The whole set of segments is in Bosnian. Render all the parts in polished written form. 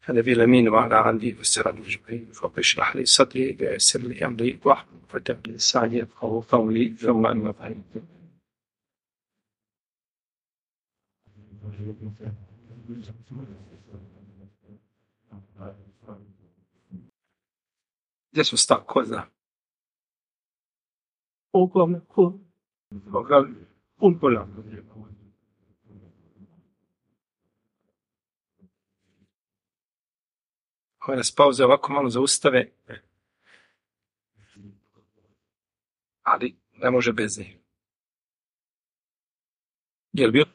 نبي الأمين وعلى عندي والسلام أجمعين رب اشرح لي صدري ويسر لي أمري واحلل عقدة من لساني يفقهوا قولي ثم أما بعد. Gdje su stav? Ko zna? Uglavnom, Ovo nas pauze ovako malo zaustave, ali ne može bez njih. Je li bio?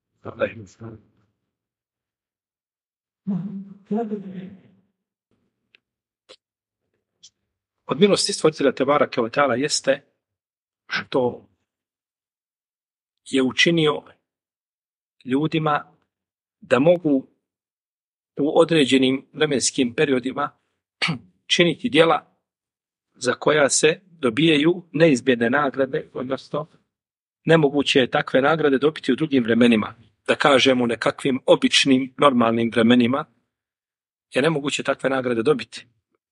Od milosti stvoritelja Tebarake ve Teala jeste što je učinio ljudima da mogu u određenim vremenskim periodima činiti djela za koja se dobijaju neizbjedne nagrade, odnosno nemoguće je takve nagrade dobiti u drugim vremenima. Da kažemo u nekakvim običnim, normalnim vremenima je nemoguće takve nagrade dobiti.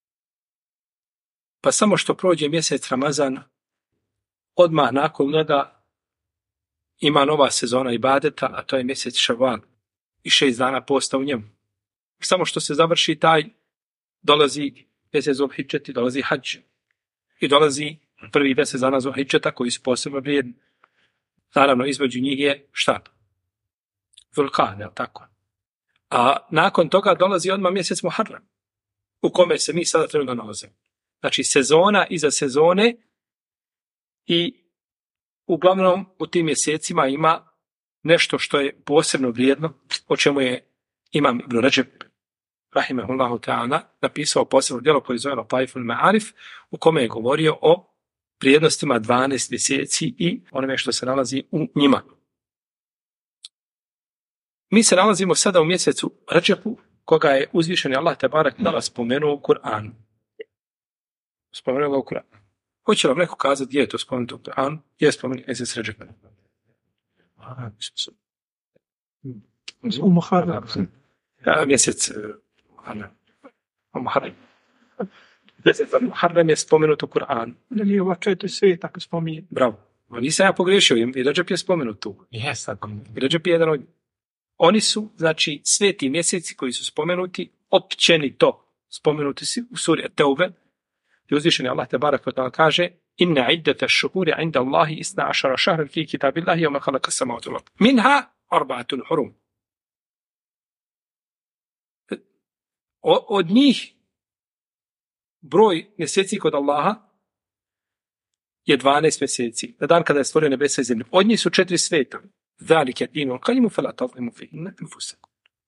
Pa samo što prođe mjesec Ramazan, odmah nakon toga ima nova sezona ibadeta, a to je mjesec Šaval i 6 dana posta u njemu. Samo što se završi taj, dolazi mjesec Zulhidžeti, dolazi hadž i dolazi prvi 10 dana Zulhidžeta koji su posebno vrijedni. Naravno, između njih je šta? Zulqa'da, je li tako? A nakon toga dolazi odmah mjesec Muharram, u kome se mi sada trenutno nalazimo. Znači, sezona iza sezone i uglavnom u tim mjesecima ima nešto što je posebno vrijedno, o čemu je imam Ibn Rajab, rahimehullahu ta'ala, napisao posebno djelo koje je zovelo Taiful Ma'arif, u kome je govorio o vrijednostima 12 mjeseci i onome što se nalazi u njima. Mi se nalazimo sada u mjesecu Radžepu, koga je uzvišeni Allah Tebarak Ta'ala spomenuo u Kur'anu. Spomenuo ga u Kur'anu. Hoće vam neko kazati gdje je to spomenuto u Kur'anu? Gdje je spomenuo mjesec Radžepa? U Muharram. Mjesec Muharram. Mjesec Muharram je spomenut u Kur'anu. Ili ova 4 svijeta tako spominje. Bravo. Nisam ja pogriješio, i Radžep je spomenut tu. Jes, tako. I Radžep je jedan od njih. Oni su, znači, sveti mjeseci koji su spomenuti, općenito spomenuti su u suri At-Tawbe, gdje uzvišeni Allah Tebarak ve Ta'ala kaže: Inna iddata ash-shuhuri 'inda Allahi 12 shahran fi kitabillahi yawma khalaqa as-samawati wal ard. Minha 4 hurum. Od njih broj mjeseci kod Allaha je 12 mjeseci. Na dan kada je stvorio nebesa i zemlju. Od njih su 4 sveta. Zalike dinul qayyim fala tadhlimu fihinna anfusakum.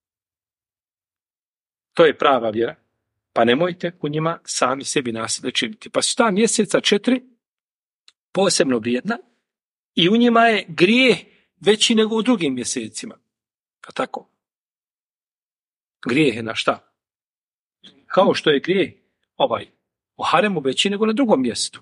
To je prava vjera. Pa nemojte u njima sami sebi nasilje činiti. Pa su ta mjeseca 4 posebno vrijedna i u njima je grijeh veći nego u drugim mjesecima. Pa tako. Grijeh je na šta? Kao što je grijeh u haremu veći nego na drugom mjestu.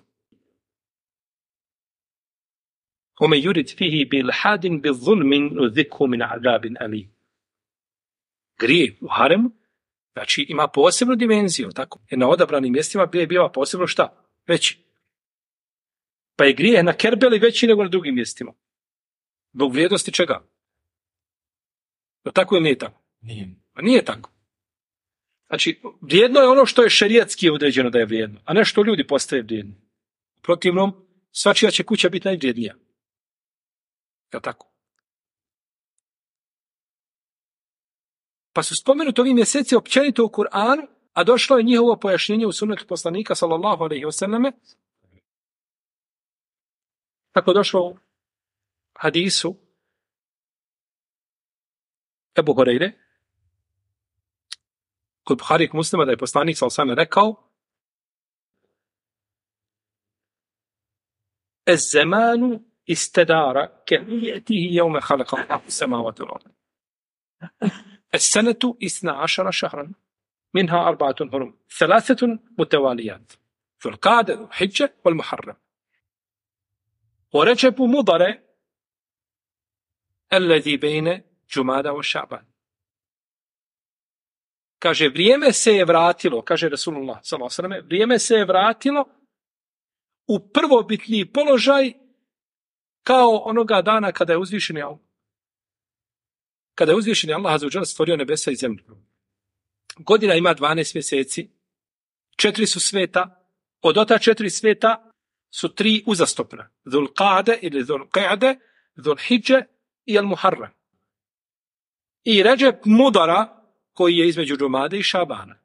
Ome yurid fihi bil hadin bil zulmin udhikhu min adabin alim. Grijeh u haremu, znači ima posebnu dimenziju, tako? Jer na odabranim mjestima grijeh biva posebno šta? Veći. Pa je grijeh na Kerbeli veći nego na drugim mjestima. Zbog vrijednosti čega? No tako ili nije tako? Nije. Pa nije tako. Znači, vrijedno je ono što je šerijatski određeno da je vrijedno, a ne što ljudi postaje vrijedni. U protivnom, svačija će kuća biti najvrijednija. Je tako? Pa su spomenuti ovi mjeseci općenito u Kur'anu, a došlo je njihovo pojašnjenje u sunnetu poslanika, sallallahu alejhi ve selleme. Tako došlo u hadisu Ebu Hurajre, kod Buhari i Muslima, da je poslanik sallallahu alejhi ve sellem rekao: "Ez-zamanu istadara ka'iyatihi yawma khalaqa Allahu as-samawati wal ard. Es-sanatu 12 shahran minha 4 hurum, 3 mutawaliyat. Zulqa'da, Hidža wal Muharram. Wa Rajab Mudar alladhi bayna Jumada wa Sha'ban." kaže, vrijeme se je vratilo, kaže Rasulullah sallallahu alejhi ve sellem, vrijeme se je vratilo u prvobitni položaj kao onoga dana kada je uzvišeni Allah. Kada je uzvišeni Allah azza wa dželle stvorio nebesa i zemlju. Godina ima 12 mjeseci, 4 su sveta, od ota 4 sveta su 3 uzastopna. Dhul Qa'de ili Dhul Qa'de, Dhul Hidže i Al Muharram. I Redžep Mudara koji je između Džumade i Šabana.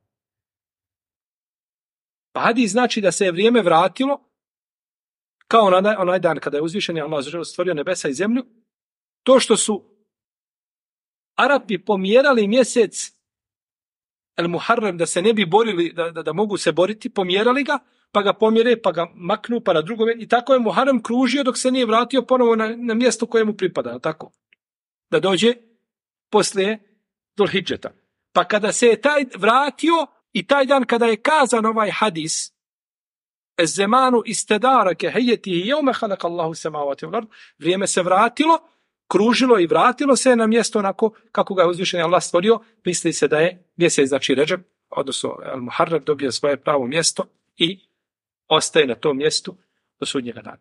Pa hadis znači da se je vrijeme vratilo kao onaj dan kada je uzvišeni Allah azza wa dželle stvorio nebesa i zemlju, to što su Arapi pomjerali mjesec El Muharrem da se ne bi borili, da mogu se boriti, pomjerali ga, pa ga pomjere, pa ga maknu, pa na drugome. I tako je Muharrem kružio dok se nije vratio ponovo na mjesto koje mu pripada. Tako. Da dođe poslije Dhul Hidžeta. Pa kada se je taj vratio i taj dan kada je kazan ovaj hadis, Ez-zemanu istedara ke hejetihi jeume halakallahu semavati wal ard, vrijeme se vratilo, kružilo i vratilo se na mjesto onako kako ga je uzvišeni Allah stvorio, misli se da je mjesec, znači Redžep, odnosno Al Muharrem, dobio svoje pravo mjesto i ostaje na tom mjestu do sudnjega dana.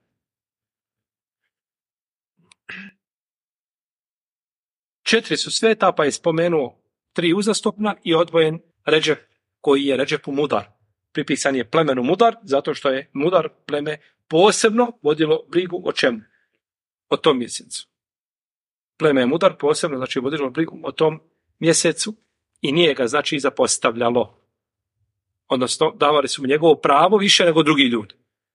Četiri su sveta, pa je spomenuo 3 uzastopna i odvojen Redžep, koji je Redžepu Mudar. Pripisan je plemenu Mudar, zato što je Mudar pleme posebno vodilo brigu o čemu? O tom mjesecu. Pleme je Mudar posebno, znači vodilo brigu o tom mjesecu i nije ga, znači, zapostavljalo. Odnosno, davali su mu njegovo pravo više nego drugi ljudi.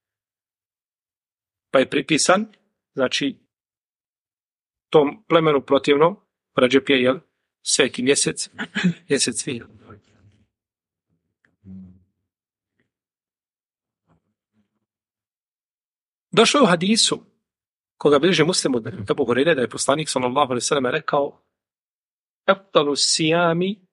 Pa je pripisan, znači, tom plemenu protivnom, Redžep je, jel, sveki mjesec, mjesec svih. Došlo je u hadisu, koga bliže Muslimu, Ebu Hurajre, da je poslanik sallallahu alejhi ve sellem rekao: "Afdalu sijami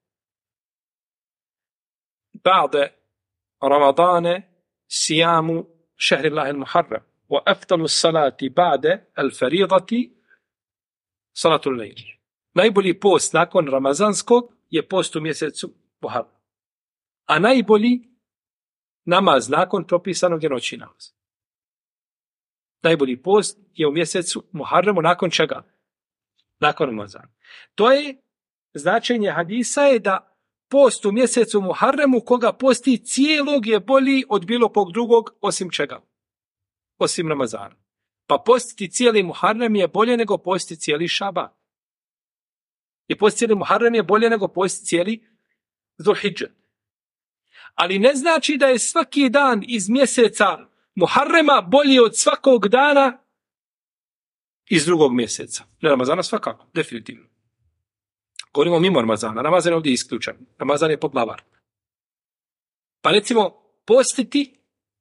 ba'da Ramadana sijamu šehrillahi al-Muharram, wa afdalu salati ba'da al-faridati salatul lejl." Najbolji post nakon ramazanskog je post u mjesecu Muharram. A najbolji namaz nakon propisanog je noćni namaz. Najbolji post je u mjesecu Muharremu, nakon čega? Nakon Ramazana. To je značenje hadisa je da post u mjesecu Muharremu koga posti cijelog je bolji od bilo kog drugog osim čega? Osim Ramazana. Pa postiti cijeli Muharrem je bolje nego postiti cijeli Šaban. I postiti cijeli Muharrem je bolje nego postiti cijeli Dhul Hidžet. Ali ne znači da je svaki dan iz mjeseca Muharrema bolji od svakog dana iz drugog mjeseca. Ne Ramazana svakako, definitivno. Govorimo mimo Ramazana. Ramazan je ovdje isključen. Ramazan je poglavar. Pa recimo postiti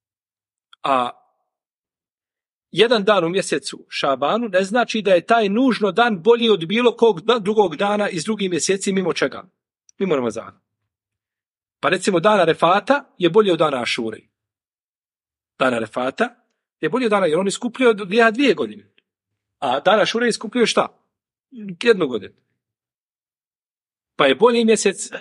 jedan dan u mjesecu Šabanu ne znači da je taj nužno dan bolji od bilo kog drugog dana iz drugih mjeseci mimo čega? Mimo Ramazana. Pa recimo dan Arefata je bolji od dana Ašure. Dan Arefata je bolji od dana, jer on iskupljuje od 2 godine. A dan Ašure iskupljuje šta? 1 godinu. Pa je bolji mjesec,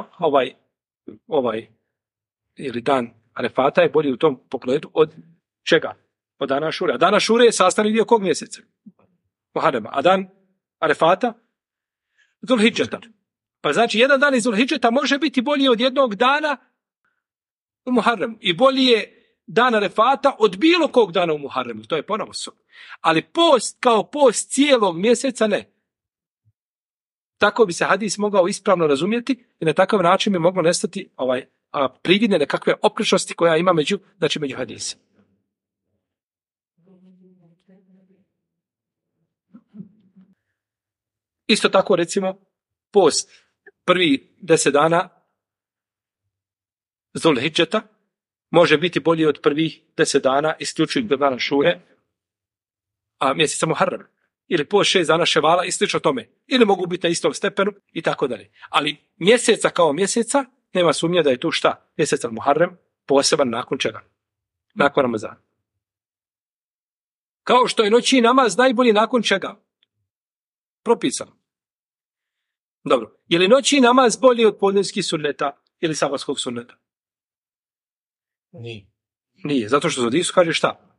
ili dan Arefata je bolji u tom pogledu od čega? Od dana Ašure. A dan Ašure je sastavni dio kog mjeseca? Muharrema. A dan Arefata? Dhul Hidžeta. Pa znači jedan dan iz Dhul Hidžeta može biti bolji od jednog dana u Muharremu. I bolji je dan Arefata od bilo kog dana u Muharremu. To je ponovo su. Ali post kao post cijelog mjeseca ne. Tako bi se hadis mogao ispravno razumjeti i na takav način bi moglo nestati prividne nekakve oprečnosti koja ima među hadise. Isto tako recimo post prvi 10 dana Dhul Hidžeta može biti bolji od prvih 10 dana isključujući do dana Šure, a mjeseca Muharrem. Ili post 6 dana Ševala i slično tome. Ili mogu biti na istom stepenu i tako dalje. Ali mjeseca kao mjeseca nema sumnje da je tu šta? Mjesec Muharrem poseban nakon čega? Nakon Ramazana. Kao što je noćni namaz najbolji nakon čega? Propisano. Dobro. Je li noćni namaz bolji od podnevskih sunneta ili sabatskog sunneta? Nije. Nije, zato što za hadisu kaže šta?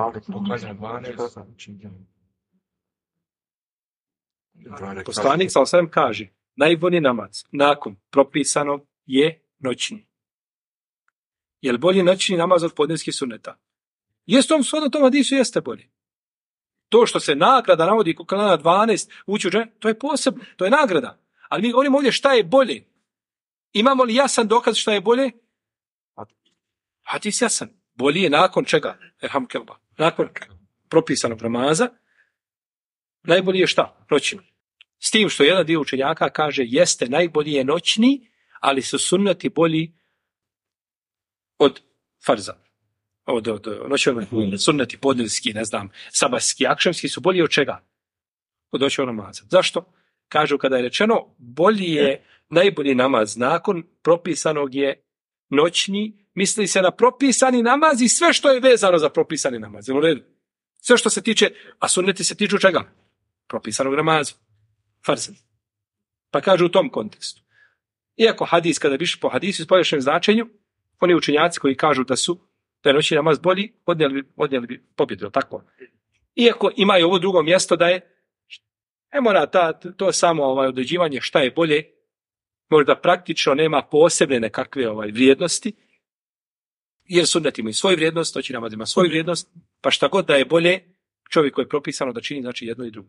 Poslanik s.a.v. kaže, najbolji namaz nakon propisanog je noćni. Je li bolji noćni namaz od podnevskih sunneta? Jeste on shodno tom hadisu, jeste bolji. To što se nagrada navodi kada na 12 ući u džennet, to je posebno, to je nagrada. Ali mi govorimo ovdje šta je bolje. Imamo li jasan dokaz šta je bolje? Hadis jasan. Bolji je nakon čega? Nakon propisanog namaza. Najbolji je šta? Noćni. S tim što jedan dio učenjaka kaže jeste najbolji je noćni, ali su sunneti bolji od farza. Od noćnog sunneti podnevski, ne znam, sabatski, akšamski su bolji od čega? Od noćnog namaza. Zašto? Kažu kada je rečeno bolji je najbolji namaz nakon propisanog je noćni, misli se na propisani namaz i sve što je vezano za propisani namaz. U redu? Sve što se tiče, a sunneti se tiču čega? Propisanog namaza. Farza. Pa kažu u tom kontekstu. Iako hadis, kada biš po hadisu s pojašnjenom značenju, oni učenjaci koji kažu da je noćni namaz bolji, odnijeli bi pobjedu, tako? Iako imaju ovo drugo mjesto da je, mora to samo određivanje šta je bolje, možda praktično nema posebne nekakve vrijednosti, jer sunnet imaju svoju vrijednost, noćni namaz ima svoju vrijednost, pa šta god da je bolje, čovjek koji je propisano da čini, znači jedno i drugo.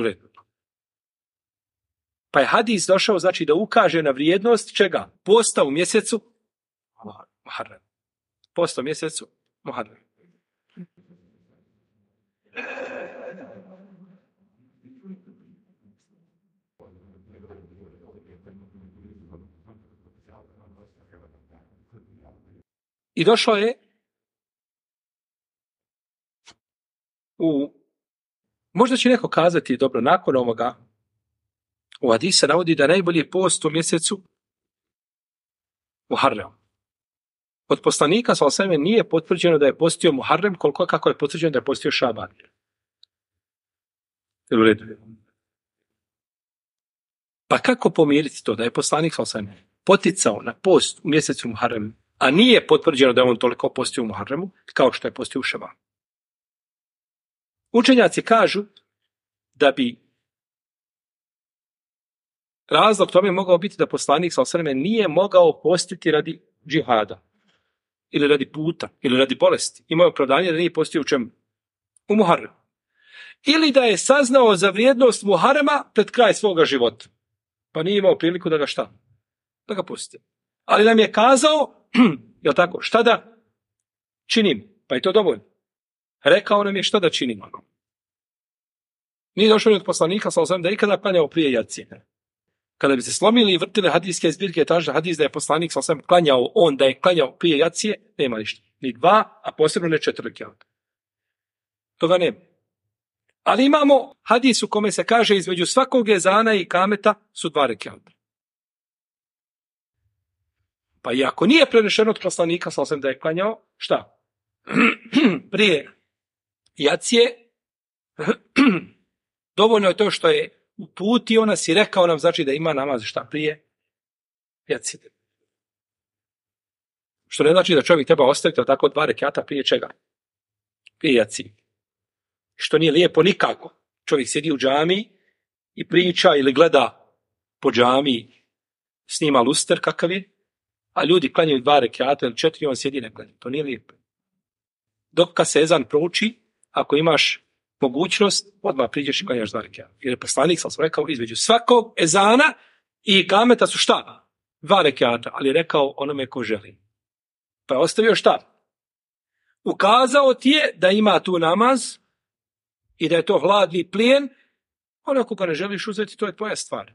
Pa je hadis došao, znači da ukaže na vrijednost čega? Posta u mjesecu Muharrem. Posta u mjesecu Muharrem. I došlo je možda će neko kazati, dobro, nakon ovoga u hadisu navodi da najbolji post u mjesecu Muharrem. Od poslanika s.a.v. nije potvrđeno da je postio Muharrem kako je potvrđeno da je postio Šaban. Pa kako pomiriti to da je poslanik s.a.v. poticao na post u mjesecu Muharrem, a nije potvrđeno da je on toliko postio u Muharremu kao što je postio u Šabanu? Učenjaci kažu da bi razlog tome mogao biti da poslanik s.a.v. nije mogao postiti radi džihada ili radi puta ili radi bolesti. Imao je opravdanje da nije postio u čemu? U Muharremu. Ili da je saznao za vrijednost Muharrema pred kraj svoga života. Pa nije imao priliku da ga šta? Da ga posti. Ali nam je kazao, jel tako, šta da činim? Pa je to dovoljno. Rekao nam je šta da činimo. Nije došao od poslanika s.a.v. da je ikada klanjao prije jacije. Kada bi se slomili i vrtili hadijske zbirke, traže hadis da je poslanik s.a.v. klanjao, da je klanjao prije jacije, nema ništa. Ni 2, a posebno ne 4 rekiata. Toga nema. Ali imamo hadis u kome se kaže između svakog ezana i kameta su 2 rekiata. Pa i ako nije prenešeno od poslanika s.a.v. da je klanjao, šta? Prije jacije, dovoljno je to što je uputio nas i rekao nam, znači da ima namaz šta prije jacije. Što ne znači da čovjek treba ostaviti tako 2 rekiata prije čega? Prije jacije. Što nije lijepo nikako. Čovjek sjedi u džamiji i priča ili gleda po džamiji, snima luster kakav je, a ljudi klanjaju 2 rekiata ili 4 i on sjedi ne klanja. To nije lijepo. Dok kad se ezan prouči, ako imaš mogućnost, odmah priđeš i klanjaš 2 rekiata. Jer je poslanik sam rekao između svakog ezana i kameta su šta? 2 rekiata, ali je rekao onome ko želi. Pa je ostavio šta? Ukazao ti je da ima tu namaz i da je to hladni plijen, onako ga ne želiš uzeti, to je tvoja stvar.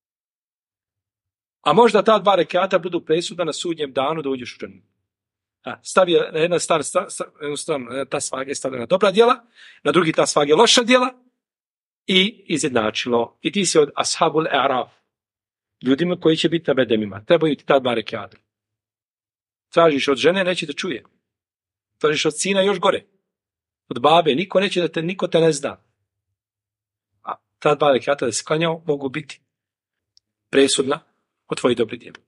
A možda ta 2 rekiata budu presuda na sudnjem danu da uđeš u džennet. Stavio na jednu stranu ta svage stavljena dobra djela, na drugi ta svage loša djela i izjednačilo. I ti si od ashabul a'raf, ljudima koji će biti na bedemima. Trebaju ti ta 2 rekiata. Tražiš od žene, neće da čuje. Tražiš od sina, još gore. Od babe, niko te ne zna. A ta 2 rekiata da se klanjao mogu biti presudna od tvojih dobrih djela.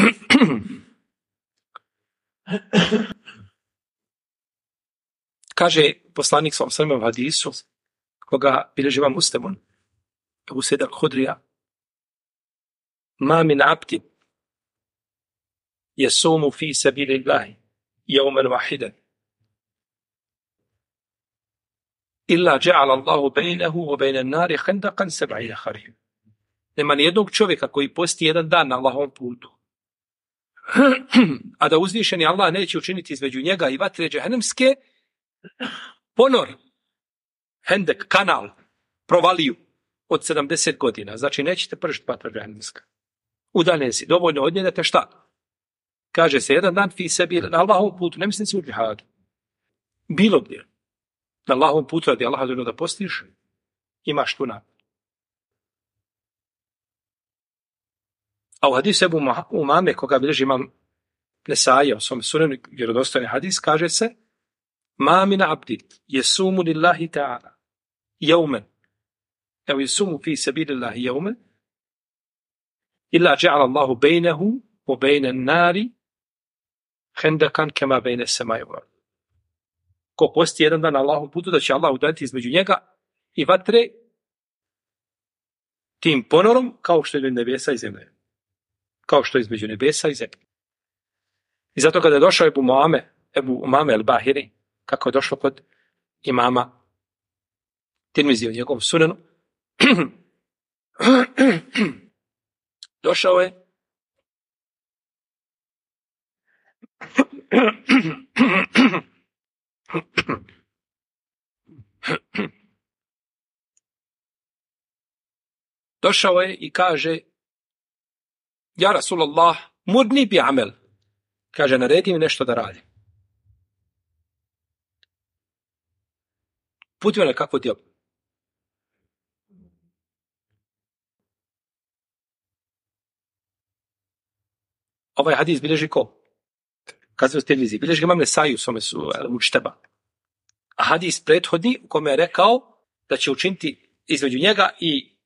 Kaže poslanik sallallahu alejhi ve sellem u hadisu, koga bilježi imam Muslim, Ebu Sejid al-Hudrija, ma min abdin yasumu fi sabilillahi yawman wahidan illa ja'ala Allahu bainahu wa baina an-nari khandaqan 70 kharif. Nema nijednog čovjeka koji posti jedan dan na Allahovom putu, a da uzvišeni Allah neće učiniti između njega i vatre džehennemske ponor, hendek, kanal, provaliju od 70 godina. Znači, nećete pržiti vatra džehennemska. Udaljen si, dovoljno od nje da te šta? Kaže se, jedan dan fi sebi, na Allahovom putu, ne mislim si u džihadu. Bilo gdje. Na Allahovom putu radi Allaha da postiš, imaš tu nagradu. A u hadisu Ebu Umame, koga bilježi imam Nesaija u svom sunenu, vjerodostojni hadis, kaže se, ma min abdin yasumu lillahi ta'ala yawman aw yasumu fi sabilillahi yawman illa ja'ala Allahu bainahu wa baina an-nari khandaqan kama baina as-sama'i wal ard. Ko posti jedan dan na Allahovom putu, da će Allah udaljiti između njega i vatre tim ponorom kao što je između nebesa i zemlje. Kao što je između nebesa i zemlje. I zato kada je došao Ebu Umame al-Bahiri, kako je došlo kod imama Tirmizi u njegovom sunenu, došao je i kaže, ja Rasulallah, murni bi amel, kaže, naredi mi nešto da radim. Puti me na kakvo djelo. Ovaj hadis bilježi ko? Kazao ste televiziji. Bilježi ga imam Nesaju u svome Mučteba. A hadis prethodni u kome je rekao da će učiniti između njega i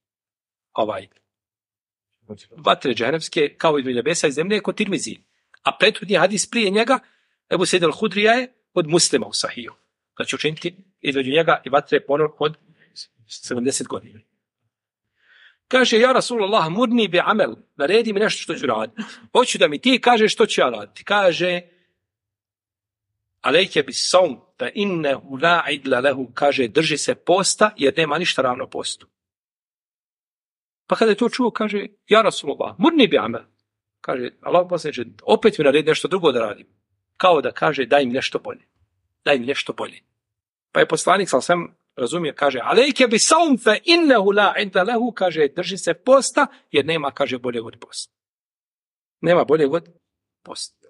vatre džehennemske kao između nebesa i zemlje kod Tirmizije. A prethodni hadis prije njega, Ebu Sejid al-Hudrija, je od Muslima u Sahiju. Da će učiniti između njega i vatre ponor od 70 godina. Kaže, ja Rasulullah, murni bi amel, naredi mi nešto što ću raditi. Hoću da mi ti kažeš što ću ja raditi. Kaže, alejke bis saum, fa innehu la idla lehu, kaže, drži se posta, jer nema ništa ravno postu. Pa kada je to čuo, kaže, ja Rasulullah, murni bi amel. Kaže, Allah poslaniče, opet mi naredi nešto drugo da radim. Kao da kaže, daj mi nešto bolje. Daj mi nešto bolje. Pa je poslanik, sam razumije, kaže, alejke bi saum, fa innehu la idla lehu, kaže, drži se posta, jer nema, kaže, boljeg od posta. Nema boljeg od posta.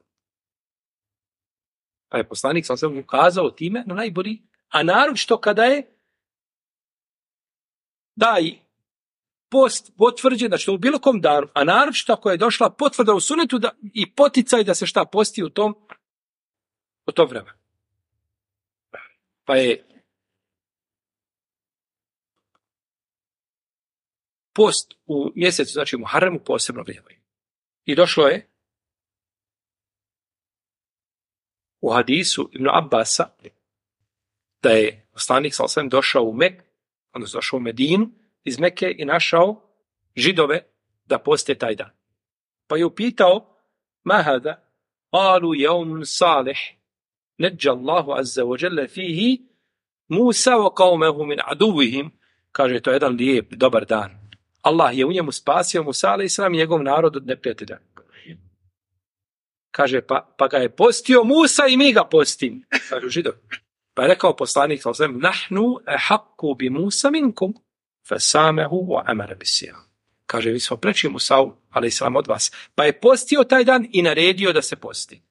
Pa je poslanik, sam ukazao time na najbolji, a naročito kada je daj post potvrđen, znači u bilo kom danu, a naročito ako je došla potvrda u sunetu i poticaj da se šta posti u to vremenu. Pa je post u mjesecu, znači u Muharremu, posebno vrijeme. I došlo je u hadisu Ibn Abbasa da je poslanik sallallahu alejhi ve sellem došao u Mek, odnosno došao u Medinu iz Mekke i našao Židove da poste taj dan. Pa je upitao, ma hada? Qalu yawmun salih najja Allahu azza wa jalla fihi Musa wa qaumahu min aduvihim. Kaže, to je jedan lijep, dobar dan. Allah je u njemu spasio Musa alejselam i njegov narod od neprijatelja. Kaže, pa ga je postio Musa i mi ga postim. Kažu Židovi. Pa je rekao poslanik sallallahu alejhi ve sellem, nahnu ahaqqu bi Musa minkum fasamahu wa amara bis-siyam. Kaže, vi smo preči Musa alejselam od vas. Pa je postio taj dan i naredio da se posti.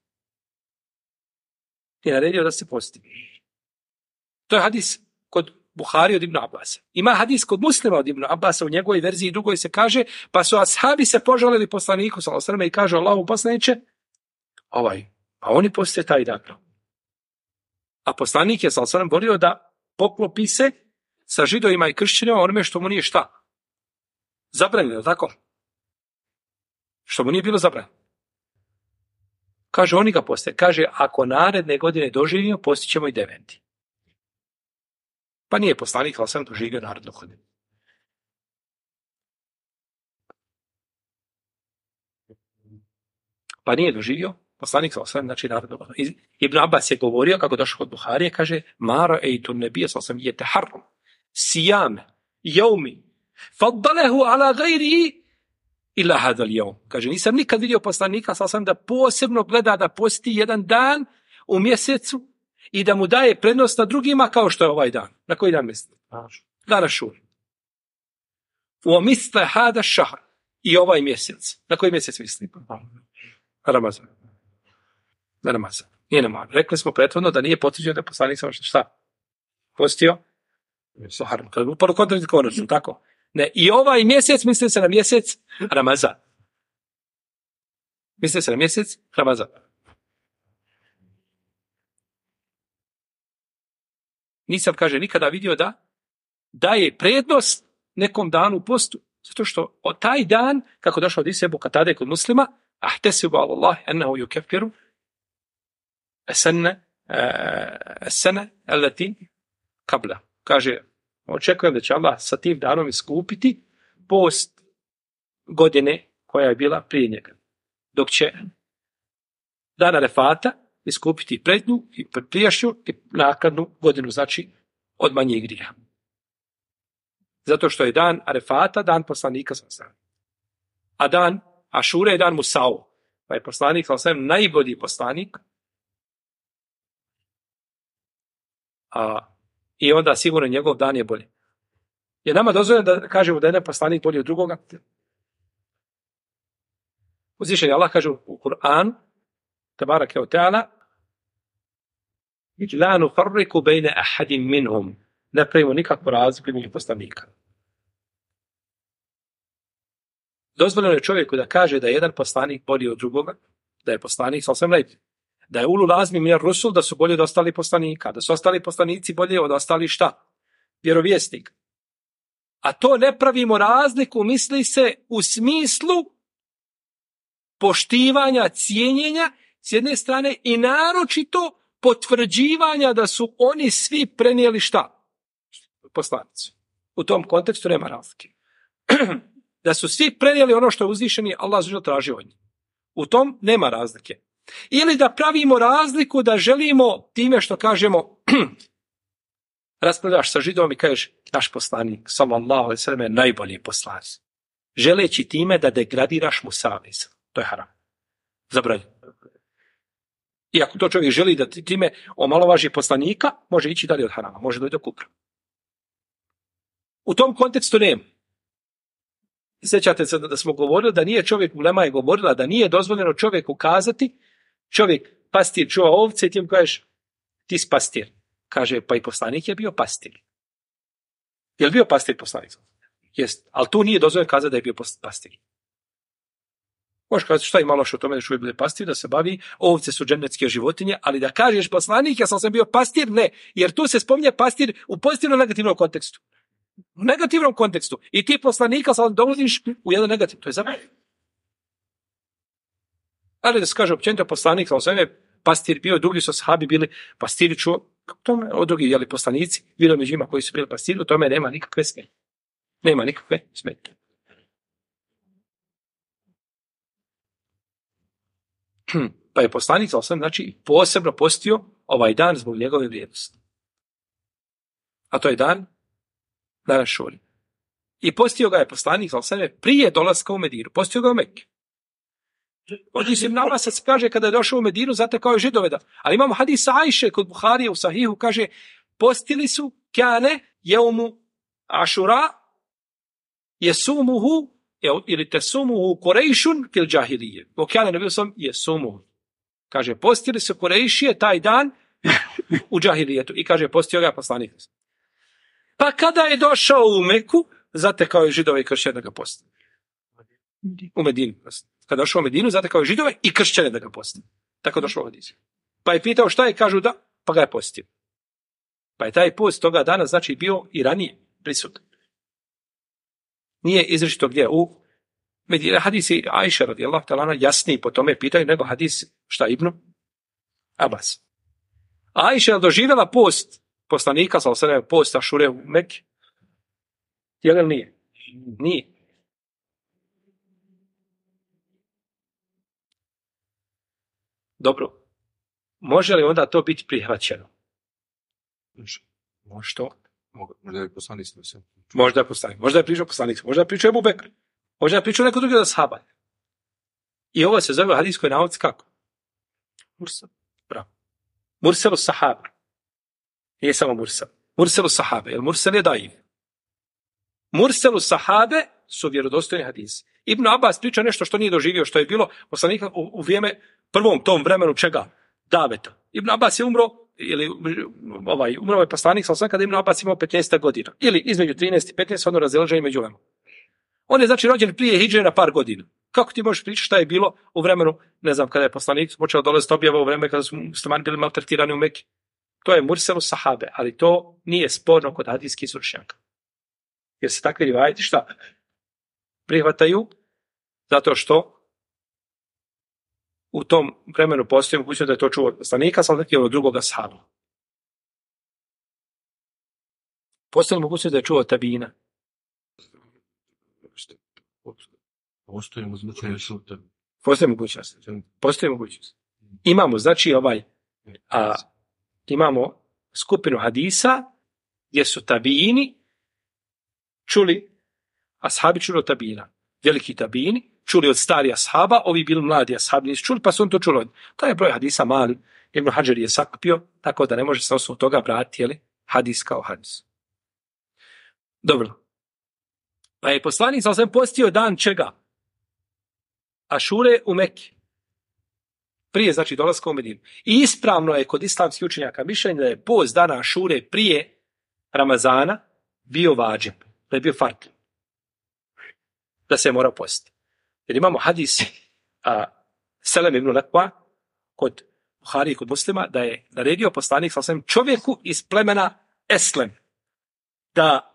To je hadis kod Buhari od Ibn Abbasa. Ima hadis kod Muslima od Ibn Abbasa, u njegovoj verziji drugoj se kaže, pa su ashabi se požalili poslaniku sallallahu alejhi ve sellem i kažu, Allahu poslaniče, pa oni poste taj dan. A poslanik je sallallahu alejhi ve sellem volio da poklopi se sa Židovima i kršćanima onome što mu nije šta zabranjeno, tako? Što mu nije bilo zabranjeno. Kaže, oni ga poste. Kaže, ako naredne godine doživimo, postit ćemo i 9. Pa nije poslanik, ali sam doživio narednu godinu. Pa nije doživio poslanik, ali sam, znači narednu godinu. Ibn Abbas je govorio, kako došao kod Buharije, kaže, Mara ejtu nebija, ali sam je teharrum, sijame, jaumi, faddalehu ala gajri ila hadal jaum. Kaže, nisam nikad vidio poslanika, ali sam da posebno gleda da posti jedan dan u mjesecu i da mu daje prednost na drugima kao što je ovaj dan. Na koji dan misli? Dan Ašur. U misle hada šahr. I ovaj mjesec. Na koji mjesec misli? Ramazan. Na Ramazan. Nije namaz. Rekli smo prethodno da nije potvrđeno da je poslanik samo šta? Postio? Sohar. Pored kontradiktorno, tako? Ne, i ovaj mjesec misli se na mjesec Ramazan. Misli se na mjesec Ramazan. Nisam, kaže, nikada vidio da daje prednost nekom danu u postu, zato što taj dan, kako došao od Ebu Katade kod muslima, ahtesibu Allah ennehu yukeffiru esene allati kabla. Kaže, očekujem da će Allah sa tim danom iskupiti post godine koja je bila prije njega. Dok će dan Arefata iskupiti prednju i prijašnju i nakladnu godinu, znači od manjeg grijeha. Zato što je dan Arefata dan poslanika sallallahu. A dan Ašure je dan Musau. Pa je poslanik sallallahu najbolji poslanik. I onda sigurno njegov dan je bolji. Je nama dozvoljeno da kažemo da je jedan poslanik bolji od drugoga? Uzvišeni Allah kaže u Kur'anu, tabaraka wa ta'ala, la nufarriku bejne ahadin minhum. Ne pravimo nikakvu razliku među poslanika. Dozvoljeno je čovjeku da kaže da je jedan poslanik bolji od drugoga, da je poslanik sasvim najbolji. Da je ulul azmi minar rusul, da su bolji od ostalih poslanika, da su ostali poslanici bolji od ostalih šta? Vjerovjesnik. A to ne pravimo razliku, misli se u smislu poštivanja, cijenjenja s jedne strane i naročito potvrđivanja da su oni svi prenijeli šta? Poslanicu. U tom kontekstu nema razlike. Da su svi prenijeli ono što je uzvišeni Allah zašto traži od njih. U tom nema razlike. Ili da pravimo razliku da želimo time što kažemo raspravljaš sa Židom i kažeš naš poslanik sallallahu alejhi ve sellem je najbolji poslanik. Želeći time da degradiraš Musa alejhi selam. To je haram. Zabranjeno. I ako to čovjek želi da time omalovaži poslanika, može ići dalje od harama, može doći do kufra. U tom kontekstu nema. Sjećate se da smo govorili da nije čovjek, ulema je govorila da nije dozvoljeno čovjeku kazati, čovjek pastir čuva ovce i ti mu kažeš ti si pastir. Kaže, pa i poslanik je bio pastir. Je li bio pastir poslanik? Jest, ali tu nije dozvoljeno kazati da je bio pastir. Možeš kazati šta ima loše o tome da čovjek bude pastir, da se bavi, ovce su dženecke životinje, ali da kažeš poslanik, ja sam bio pastir, ne. Jer tu se spominje pastir u pozitivno negativnom kontekstu. U negativnom kontekstu. I ti poslanika sad dolaziš u jedan negativ. To je zabranjeno. Ali da se kaže općenito poslanik, sam je pastir bio, drugi su sahabi bili pastiri, od drugi jeli poslanici, bilo među njima koji su bili pastiri, u tome nema nikakve smetnje. Nema nikakve smetnje. Pa je poslanik, znači, posebno postio ovaj dan zbog njegove vrijednosti. A to je dan Ašure. I postio ga je poslanik, prije dolaska u Medinu. Postio ga u Mekke. Ovdje se nama sad kaže kada je došao u Medinu, zatekao je Židove da. Ali imamo hadis Ajše kod Buharije u Sahihu, kaže, postili su kane jeumu Ašura jesumuhu ili tesumuhu Korejšun fil džahilije. Kane nebio sam jesumuhu. Kaže, postili su Korejšije taj dan u džahilijetu. I kaže, postio ga poslanik. Pa kada je došao u Meku, zatekao je Židove i kršćane da ga posti. U Medinu. Kada je došao u Medinu, zatekao je Židove i kršćane da ga posti. Tako je došlo u Medinu. Pa je pitao šta je, kažu da, pa ga je postio. Pa je taj post toga dana znači bio i ranije prisutan. Nije izričito gdje u Hadisi Ajša radijallahu ta'ala jasniji po tome pitaju nego hadis šta Ibnu Abbas. Ajša je doživjela post poslanika, post Ašure u Mekki. Je li nije? Nije. Dobro. Može li onda to biti prihvaćeno? Može to. Možda je poslanik. Možda je poslanik. Možda je pričao poslanik. Možda je pričao Ebu Bekr. Možda je pričao neko drugi od ashaba. I ovo se zove u hadijskoj nauci kako? Mursal. Bravo. Murselu sahaba. Nije samo mursel. Murselu sahabe. Jer mursel je daif. Murselu sahabe su vjerodostojni hadisi. Ibn Abbas priča nešto što nije doživio, što je bilo poslanika u vrijeme prvom tom vremenu čega? Daveta. Ibn Abbas je umro, umro je poslanik, kada Ibn Abbas imao 15 godina. Ili između 13 i 15, ono razilaženje među lema. On je znači rođen prije hidže na par godina. Kako ti možeš pričati šta je bilo u vremenu, ne znam, kada je poslanik počeo dolaziti objava u vreme kada su muslimani bili maltretirani u Mekki. To je murselu sahabe, ali to nije sporno kod hadijskih stručnjaka. Jer se takvi rivajeti šta? Prihvataju zato što u tom vremenu postoji mogućnost da je to čuo poslanika, sam neki od drugoga sahaba. Postoji mogućnost da je čuo tabina. Postoji mogućnost. Imamo, znači, imamo skupinu hadisa gdje su tabini čuli, ashabi čuli od tabina. Veliki tabini čuli od stari ashaba, ovi bili mladi ashabi nisu čuli, pa su on to čuli. To je broj hadisa mali. Ibn Hadžar je sakupio, tako da ne može se osnovu toga brati, jeli, hadis kao hadis. Dobro. Pa je poslanik sam postio dan čega? Ašure u Mekki. Prije, znači, dolaska u Medinu. I ispravno je kod islamskih učenjaka mišljenje da je post dana Ašure prije Ramazana bio vađib, da je bio fard. Da se mora postiti. Jer imamo hadis Selem ibn Lekva kod Buhari i kod Muslima da je naredio poslanik sam čovjeku iz plemena Eslem da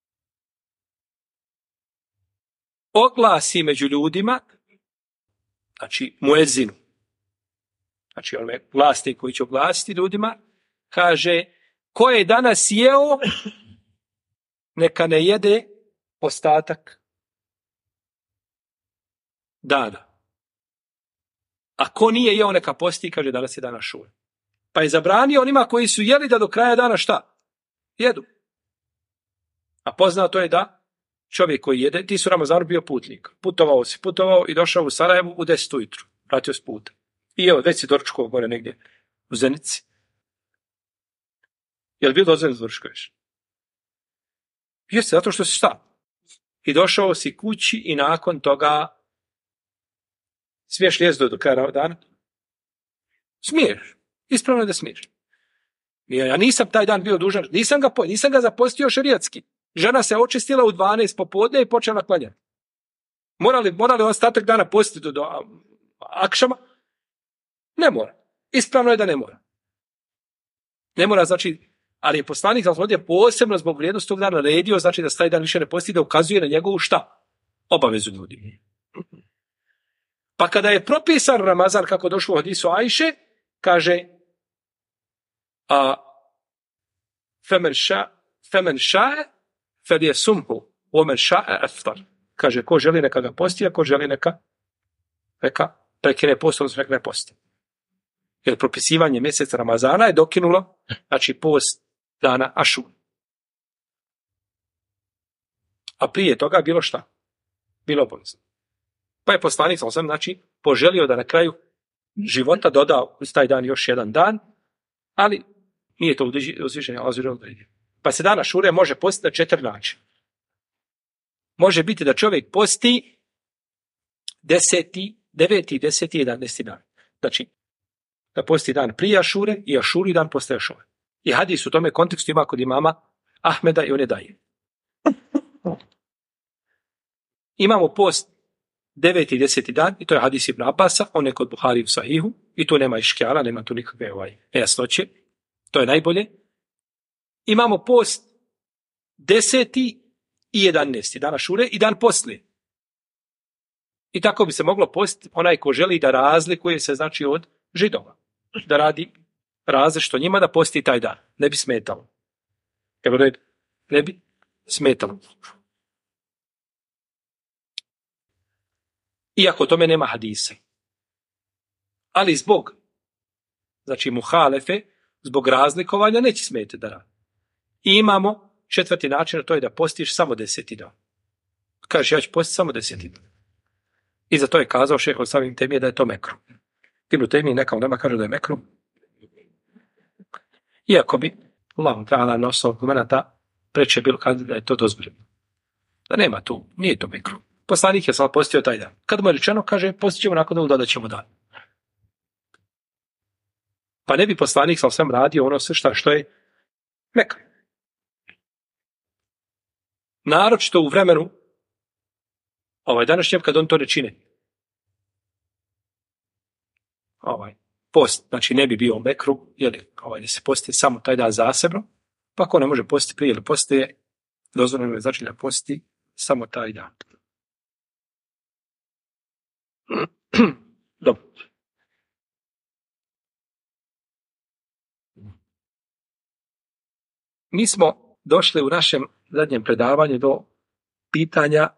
oglasi među ljudima, znači muezinu, znači on je vlasnik koji će oglasiti ljudima, kaže, ko je danas jeo, neka ne jede ostatak dana. A ko nije jeo, neka posti, kaže, danas je dan Ašure. Pa je zabranio onima koji su jeli da do kraja dana šta? Jedu. A poznato je da čovjek koji jede, ti su Ramazanu bio putnik. Putovao i došao u Sarajevu u 10 ujutru. Vratio s puta. I evo, već si doručkovao gore negdje u Zenici. Je li bio dozvoljeno doručkuješ? Jeste, zato što si šta? I došao si kući i nakon toga smiješ li jesti do kraja dana? Smiješ. Ispravno je da smiješ. Ja nisam taj dan bio dužan, nisam ga zapostio šerijatski. Žena se očistila u 12 popodne i počela klanjati. Morali ostatak dana postiti do akšama? Ne mora. Ispravno je da ne mora. Ne mora, znači, ali je poslanik ovdje posebno zbog vrijednosti tog dana naredio, znači da se taj dan više ne posti, da ukazuje na njegovu šta? Obavezu ljudi. Pa kada je propisan Ramazan, kako došlo u hadisu Ajše, kaže femen šae fel je sumhu omen šae eftar. Kaže, ko želi neka ga posti, a ko želi neka prekine post, odnosno neka ne posti. Jer propisivanje mjeseca Ramazana je dokinulo, znači, post dana Ašur. A prije toga bilo šta? Bilo obavezno. Pa je poslanik, znači, poželio da na kraju života dodao uz taj dan još jedan dan, ali nije to uzvišenje Alazira odredio. Pa se dan Ašure može postiti na 4 načina. Može biti da čovjek posti 9., 10. i 11. dan. Znači, da posti dan prije Ašure i Ašuri dan poslije Ašure. I hadis u tome kontekstu ima kod imama Ahmeda i one daje. Imamo post 9. i 10. dan, i to je hadis Ibn Abasa, on je kod Buhari u Sahihu, i tu nema iškjala, nema tu nikakve nejasnoće, to je najbolje. Imamo post 10. i 11. dan Ašure i dan poslije. I tako bi se moglo postiti onaj ko želi da razlikuje se znači od Židova. Da radi različito njima da posti taj dan. Ne bi smetalo. Ne bi smetalo. Iako tome nema hadisa. Ali zbog znači muhalefe, zbog razlikovanja neće smetati da radi. I imamo četvrti način, a to je da postiš samo 10. dan. Kažeš, ja ću postiti samo 10. dan. I za to je kazao šejh Samim Temije da je to mekruh. Ibn Temije neka nema kaže da je mekruh. Iako bi Allahu ta'ala na osnovu argumenata preče bilo kada da je to dozvoljeno. Da nema tu, nije to mekruh. Poslanik je samo postio taj dan. Kad mu je rečeno, kaže, postit ćemo nakon da dodat ćemo dan. Pa ne bi poslanik sam sam radio ono sve što je mekruh. Naročito u vremenu današnjem kad on to ne čine. Post, znači ne bi bio mekruh, da se posti samo taj dan zasebno, pa ako ne može postiti prije ili poslije, dozvoljeno je znači da posti samo taj dan. Dobro. Mi smo došli u našem zadnjem predavanju do pitanja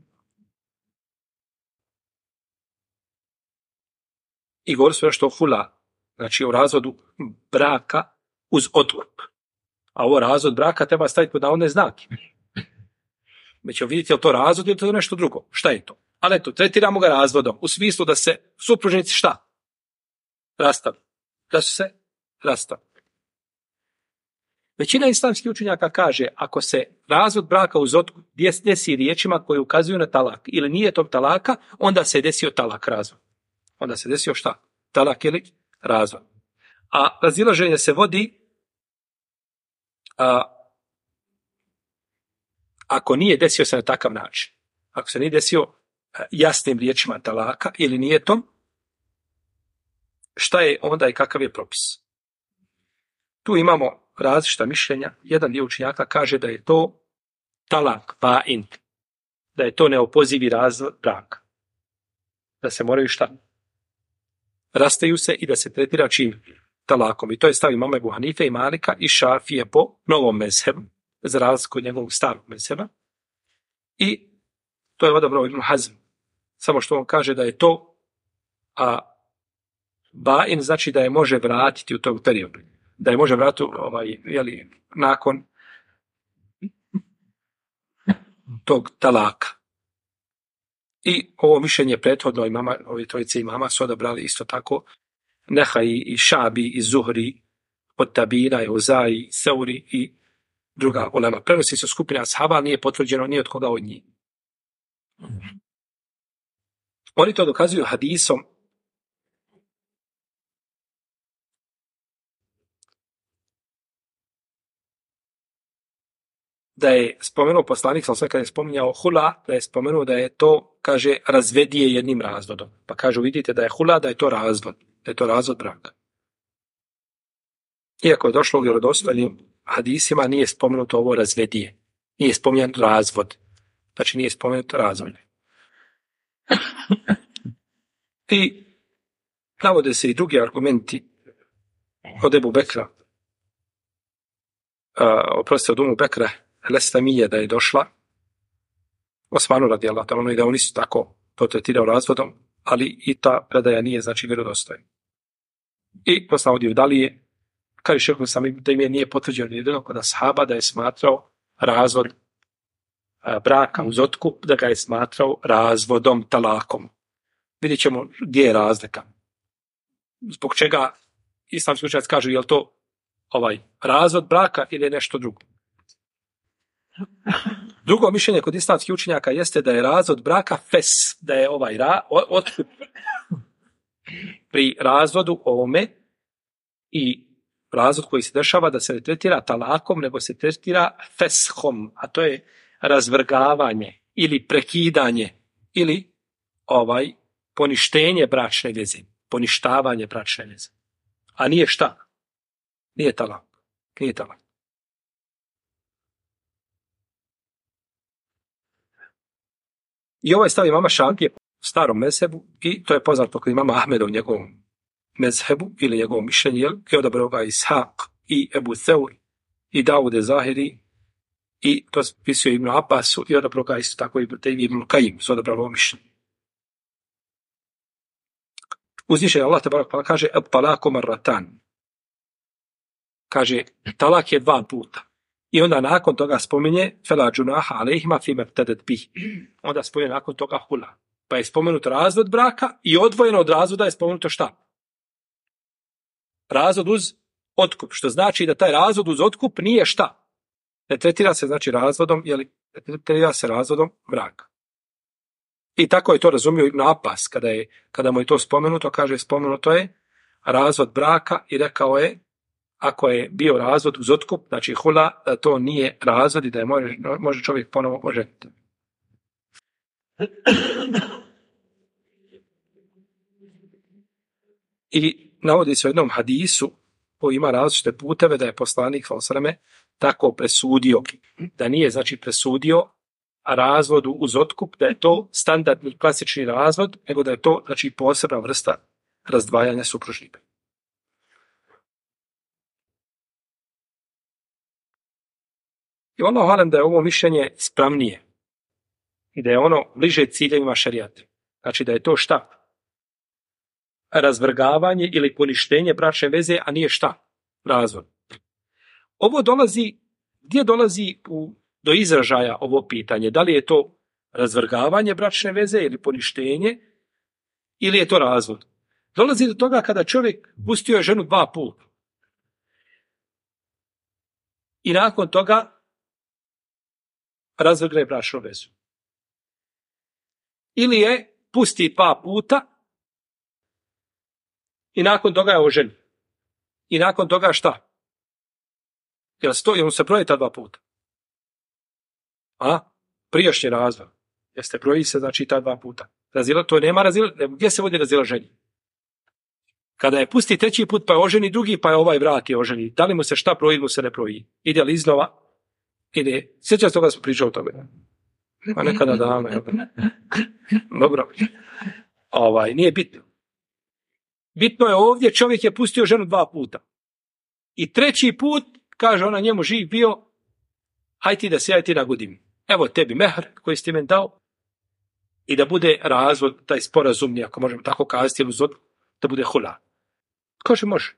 i govorili smo nešto o hula, znači o razvodu braka uz otkup. A ovo razvod braka treba staviti pod navodne znake. Mi ćemo vidjeti je li to razvod ili je to nešto drugo. Šta je to? Ali eto, tretiramo ga razvodom u smislu da se supružnici šta? Rastave. Da su se rastave. Većina islamskih učenjaka kaže, ako se razvod braka uz otkup desi riječima koje ukazuju na talak ili nije tog talaka, onda se desio talak razvod. Onda se desio šta? Talak ili razvod. A razilaženje se vodi ako nije desio se na takav način. Ako se nije desio jasnim riječima talaka ili nije tom, šta je onda i kakav je propis? Tu imamo različita mišljenja. Jedan dio učenjaka kaže da je to talak, ba'in, da je to neopozivi razvod braka. Da se moraju šta? Rastaju se i da se tretira čim? Talakom. I to je stav imama Ebu Hanife i Malika i Šafije po novom mezhebu, za razliku od njegovog starog mezheba. I to je odabrao Ibn Hazm. Samo što on kaže da je to ba'in, znači da je može vratiti u tog periodu. Da je može vratiti nakon tog talaka. I ovo mišljenje prethodno imama, ovi trojice imama su odabrali isto tako Nehai i Šabi i Zuhri od Tabina i Uzai, Seuri i druga ulema. Prenosi su skupina ashaba, ali nije potvrđeno ni od koga od njih. Oni to dokazuju hadisom da je spomenuo poslanik, sam sve kada je spominjao hula, da je spomenuo da je to, kaže, razvedije jednim razvodom. Pa kažu, vidite da je hula, da je to razvod, da je to razvod braka. Iako je došlo u vjerodostojnim hadisima, nije spomenuto ovo razvedije. Nije spomenut razvod. Znači nije spomenut razvod. I navode se i drugi argumenti od Ebu Bekra, od Umu Bekra, Lestamije da je došla Osmanu radijallahu ta'ala i da oni su tako to tretirao razvodom, ali i ta predaja nije znači vjerodostojna. I posle ovdje dalje kaže šejh Samim Temije nije potvrđeno jedino kod ashaba da je smatrao razvod braka uz otkup, da ga je smatrao razvodom talakom. Vidjet ćemo gdje je razlika. Zbog čega islamski učenjaci kažu je li to razvod braka ili je nešto drugo. Drugo mišljenje kod islamskih učenjaka jeste da je razvod braka fes, da je otkup pri razvodu ovome i razvod koji se dešava da se ne tretira talakom, nego se tretira feshom, a to je razvrgavanje ili prekidanje ili poništenje bračne veze, poništavanje bračne veze. A nije šta? Nije talak. Nije talak. I ovaj stav imama Šafije starom mezhebu i to je poznato kod imama Ahmeda u njegovom mezhebu ili njegovom mišljenju, i odabrao ga Ishaq i Ebu Theur i Daude Zahiri i to pisuje Ibn Abbasu i odabrao ga isto tako Ibn Kajim su odabrali ovo mišljenje. Uzvišen Allah te barak kaže talaku marratan. Kaže talak je 2 puta. I onda nakon toga spominje fela džunaha alejhima fima ibtadat bih. Onda spominje nakon toga hula. Pa je spomenut razvod braka i odvojeno od razvoda je spomenuto šta? Razvod uz otkup, što znači da taj razvod uz otkup nije šta? Ne tretira se znači razvodom, ne tretira se razvodom braka. I tako je to razumio Ibn Abbas, kada mu je to spomenuto, kaže spomenuto je razvod braka i rekao je, ako je bio razvod uz otkup, znači hula, da to nije razvod i da je može čovjek ponovo oženiti. I navodi se u jednom hadisu koji ima različite puteve da je poslanik s.a.v. tako presudio, da nije znači presudio razvodu uz otkup, da je to standardni klasični razvod, nego da je to znači posebna vrsta razdvajanja supružnika. I ono hvalem da je ovo mišljenje ispravnije i da je ono bliže ciljevima šerijata. Znači da je to šta? Razvrgavanje ili poništenje bračne veze, a nije šta? Razvod. Ovo gdje dolazi do izražaja ovo pitanje? Da li je to razvrgavanje bračne veze ili poništenje ili je to razvod? Dolazi do toga kada čovjek pustio ženu 2 puta. I nakon toga razvrgne bračnu vezu. Ili je pusti 2 puta i nakon toga je oženi. I nakon toga šta? Jel se broje ta 2 puta? Prijašnji razvod. Jeste broji se znači ta 2 puta. To nema gdje se vodi razilaženje? Kada je pusti 3. put pa je oženi, drugi pa je ovaj vrati oženi. Da li mu se šta broji ili mu se ne broji? Ide li iznova? Ide. Sjećam se toga da smo pričali o tome. A nekada davno. Dobro. Nije bitno. Bitno je ovdje, čovjek je pustio ženu 2 puta. I 3. put, kaže ona njemu živ bio, haj ti da se ja ti nagodim. Evo tebi mehr koji si ti meni dao i da bude razvod, taj sporazumni, ako možemo tako kazati, da bude hula. Kaže može.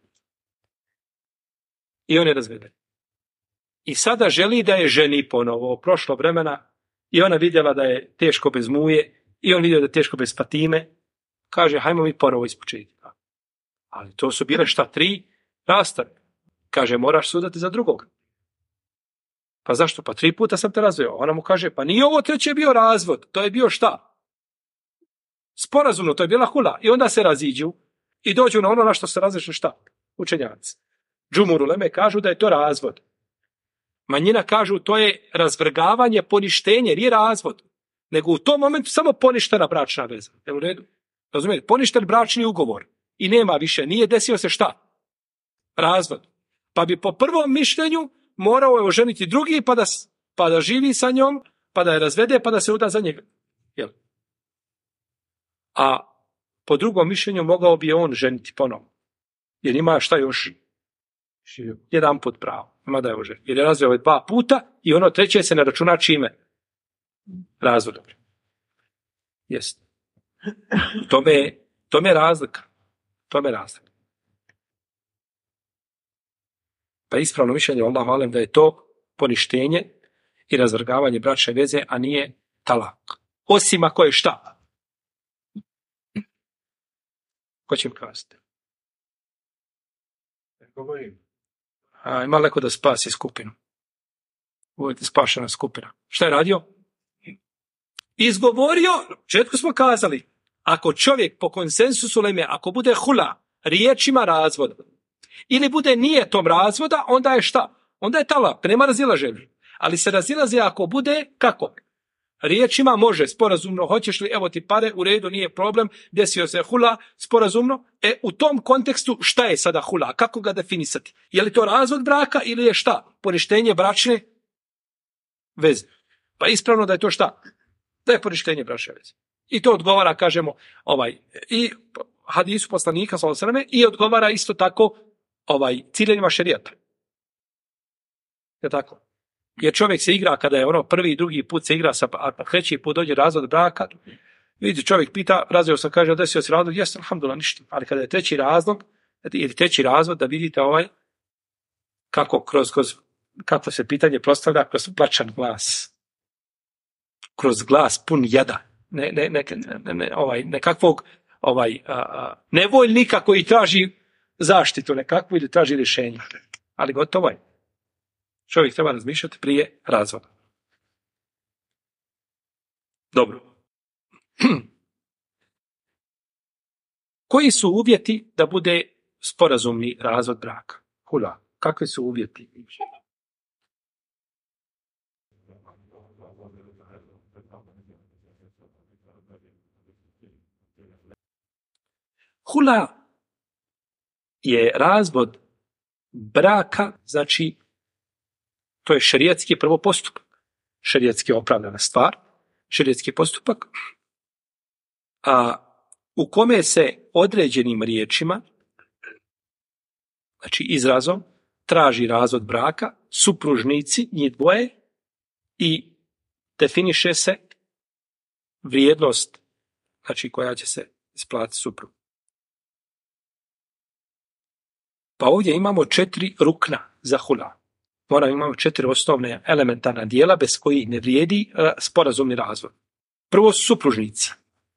I on je razveden. I sada želi da je ženi ponovo. Prošlo vremena i ona vidjela da je teško bez muje i on vidio da je teško bez Fatime. Kaže, hajmo mi ponovo ispočetka. Ali to su bile šta 3 rastave. Kaže, moraš sudati za drugog. Pa zašto? Pa 3 puta sam te razveo. Ona mu kaže, pa nije ovo 3. bio razvod. To je bio šta? Sporazumno, to je bila hula. I onda se raziđu i dođu na ono na što se različu šta? Učenjaci. Džumhur uleme kažu da je to razvod. Manjina kažu to je razvrgavanje, poništenje, nije razvod. Nego u tom momentu samo poništena bračna veza. Je u redu? Razumijete? Poništen bračni ugovor. I nema više. Nije desio se šta? Razvod. Pa bi po prvom mišljenju morao je oženiti drugi pa da živi sa njom, pa da je razvede, pa da se uda za njega. Jel? A po drugom mišljenju mogao bi je on ženiti ponovno. Jer ima šta još? Jedan put pravo. Ima da je oženi. Jer je razveo 2 puta i ono 3. se ne računa čime? Razvodom. Jeste. Tome je razlika. Pa ispravno mišljenje Allah hvalem da je to poništenje i razvrgavanje bračne veze, a nije talak. Osim ako je šta? Ko će mi kazati? Ima neko da spasi skupinu. Uvijek je spašena skupina. Šta je radio? Izgovorio, početku smo kazali, ako čovjek po konsensusu leme, ako bude hula, riječima razvoda, ili bude nijetom razvoda, onda je šta? Onda je talak, nema razilaženja. Ali se razilazi ako bude, kako? Riječima može, sporazumno, hoćeš li, evo ti pare, u redu, nije problem, desio se hula, sporazumno. U tom kontekstu šta je sada hula? Kako ga definisati? Je li to razvod braka ili je šta? Poništenje bračne veze. Pa ispravno da je to šta? Da je poništenje bračne veze. I to odgovara, kažemo, i hadisu poslanika sallallahu alejhi ve selleme i odgovara isto tako ciljevima šerijata. Je tako? Jer čovjek se igra kada je prvi i drugi put se igra, a treći put dođe razvod braka, vidi, čovjek pita, razveo sam, kaže, desio se razvod, jesam, alhamdulillah, ništa. Ali kada je treći razlog, ili treći razvod, da vidite kako se pitanje prostavlja kroz plačan glas. Kroz glas pun jada. Nekakvog nevoljnika koji traži zaštitu nekakvu ili traži rješenje. Ali gotovo je. Čovjek treba razmišljati prije razvoda. Dobro. Koji su uvjeti da bude sporazumni razvod braka? Hula, kakvi su uvjeti? Hula je razvod braka, znači to je šerijatski prvo postupak. Šerijatski opravdana stvar, šerijatski postupak, u kome se određenim riječima, znači izrazom, traži razvod braka, supružnici, njih dvoje, i definiše se vrijednost, znači koja će se isplatiti suprugu. Pa ovdje imamo 4 rukna za hula. Imamo 4 osnovne elementarna dijela bez kojih ne vrijedi sporazumni razvod. Prvo su supružnici.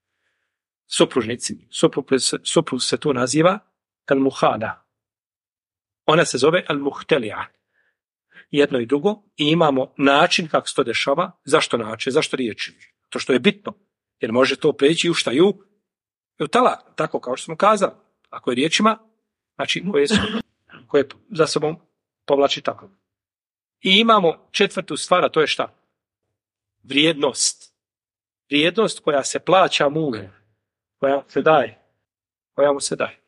Suprug se tu naziva al-muhada. Ona se zove al-muhtelija. Jedno i drugo. I imamo način kako se to dešava. Zašto način? Zašto riječi? To što je bitno. Jer može to preći u šta ju? U talak. Tako kao što smo kazali. Ako je riječima, znači koje za sobom povlači tako. I imamo 4. stvar, a to je šta? Vrijednost. Vrijednost koja se plaća mužu. Koja mu se daje.